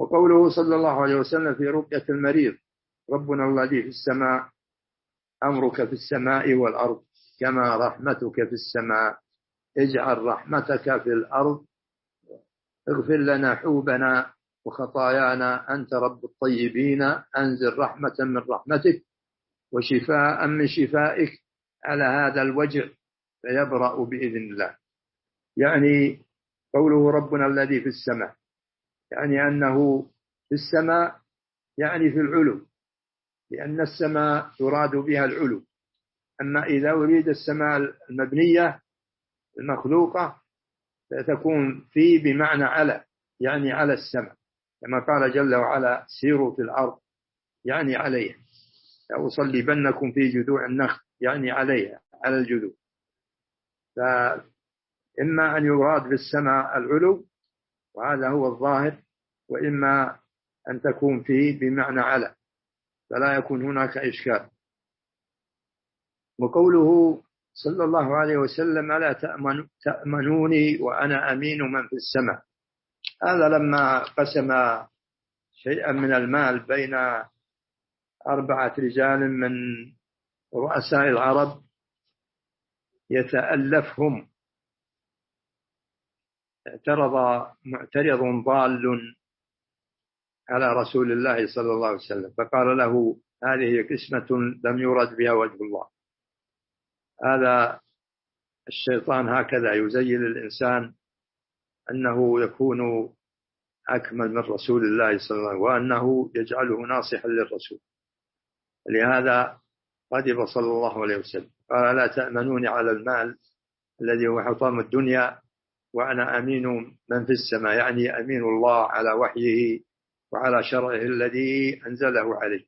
وقوله صلى الله عليه وسلم في رقية المريض: ربنا الذي في السماء، أمرك في السماء والأرض كما رحمتك في السماء، اجعل رحمتك في الأرض، اغفر لنا حوبنا وخطايانا، أنت رب الطيبين، أنزل رحمة من رحمتك وشفاء من شفائك على هذا الوجع فيبرأ بإذن الله. يعني قوله ربنا الذي في السماء يعني أنه في السماء، يعني في العلو، لأن السماء يراد بها العلو. أما إذا أريد السماء المبنية المخلوقة فتكون في بمعنى على، يعني على السماء، كما قال جل وعلا: سيروا في الأرض، يعني عليها، لأصلبنكم في جذوع النخل، يعني عليها، على الجذوع. فإما أن يراد بالسماء العلو وهذا هو الظاهر، وإما أن تكون فيه بمعنى على، فلا يكون هناك إشكال. وقوله صلى الله عليه وسلم: ألا تأمنوني وأنا أمين من في السماء، هذا لما قسم شيئا من المال بين 4 رجال من رؤساء العرب يتألفهم، اعترض معترض ضال على رسول الله صلى الله عليه وسلم فقال له: هذه قسمة لم يرد بها وجه الله. هذا الشيطان هكذا يزين الإنسان أنه يكون أكمل من رسول الله صلى الله عليه وسلم، وأنه يجعله ناصحا للرسول. لهذا غضب صلى الله عليه وسلم قال: لا تأمنوني على المال الذي هو حطام الدنيا وأنا أمين من في السماء، يعني أمين الله على وحيه وعلى شرعه الذي أنزله عليه.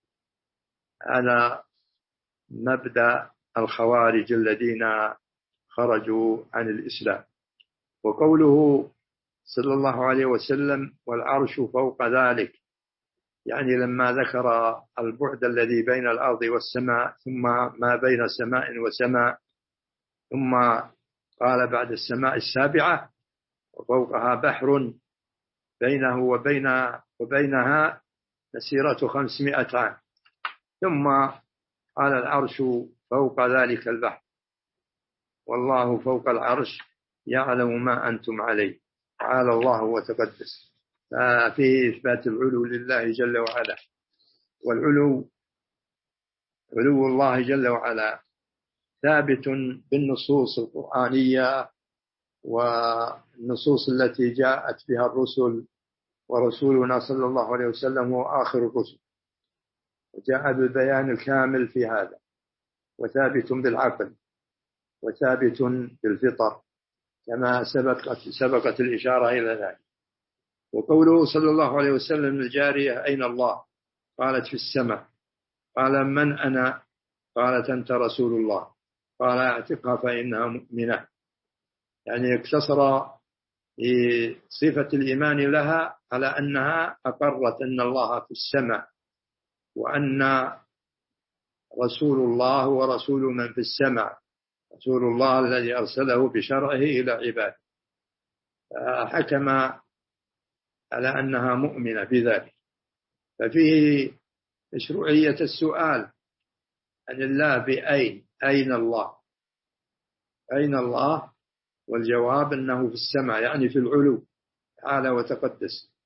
هذا مبدأ الخوارج الذين خرجوا عن الإسلام. وقوله صلى الله عليه وسلم: والعرش فوق ذلك، يعني لما ذكر البعد الذي بين الأرض والسماء، ثم ما بين سماء وسماء، ثم قال بعد السماء السابعة: وفوقها بحر بينه وبينها مسيرة 500 عام، ثم قال: العرش فوق ذلك البحر، والله فوق العرش يعلم ما أنتم عليه، تعالى الله وتقدس. ففيه إثبات العلو لله جل وعلا، والعلو علو الله جل وعلا ثابت بالنصوص القرآنية والنصوص التي جاءت بها الرسل، ورسولنا صلى الله عليه وسلم هو آخر الرسل، وجاء بالبيان الكامل في هذا، وثابت بالعقل، وثابت بالفطر، كما سبقت الإشارة إلى ذلك. وقوله صلى الله عليه وسلم للجارية: أين الله؟ قالت: في السماء. قال: من أنا؟ قالت: أنت رسول الله. قال: اعتقها فإنها مؤمنة. يعني اقتصر بصفة الإيمان لها على أنها أقرت أن الله في السماء، وأن رسول الله ورسول من في السماء، رسول الله الذي أرسله بشرعه إلى عباده، حكم على أنها مؤمنة بذلك. ففيه مشروعية السؤال عن الله بأين، أين الله؟ أين الله؟ والجواب أنه في السماء، يعني في العلو تعالى وتقدس.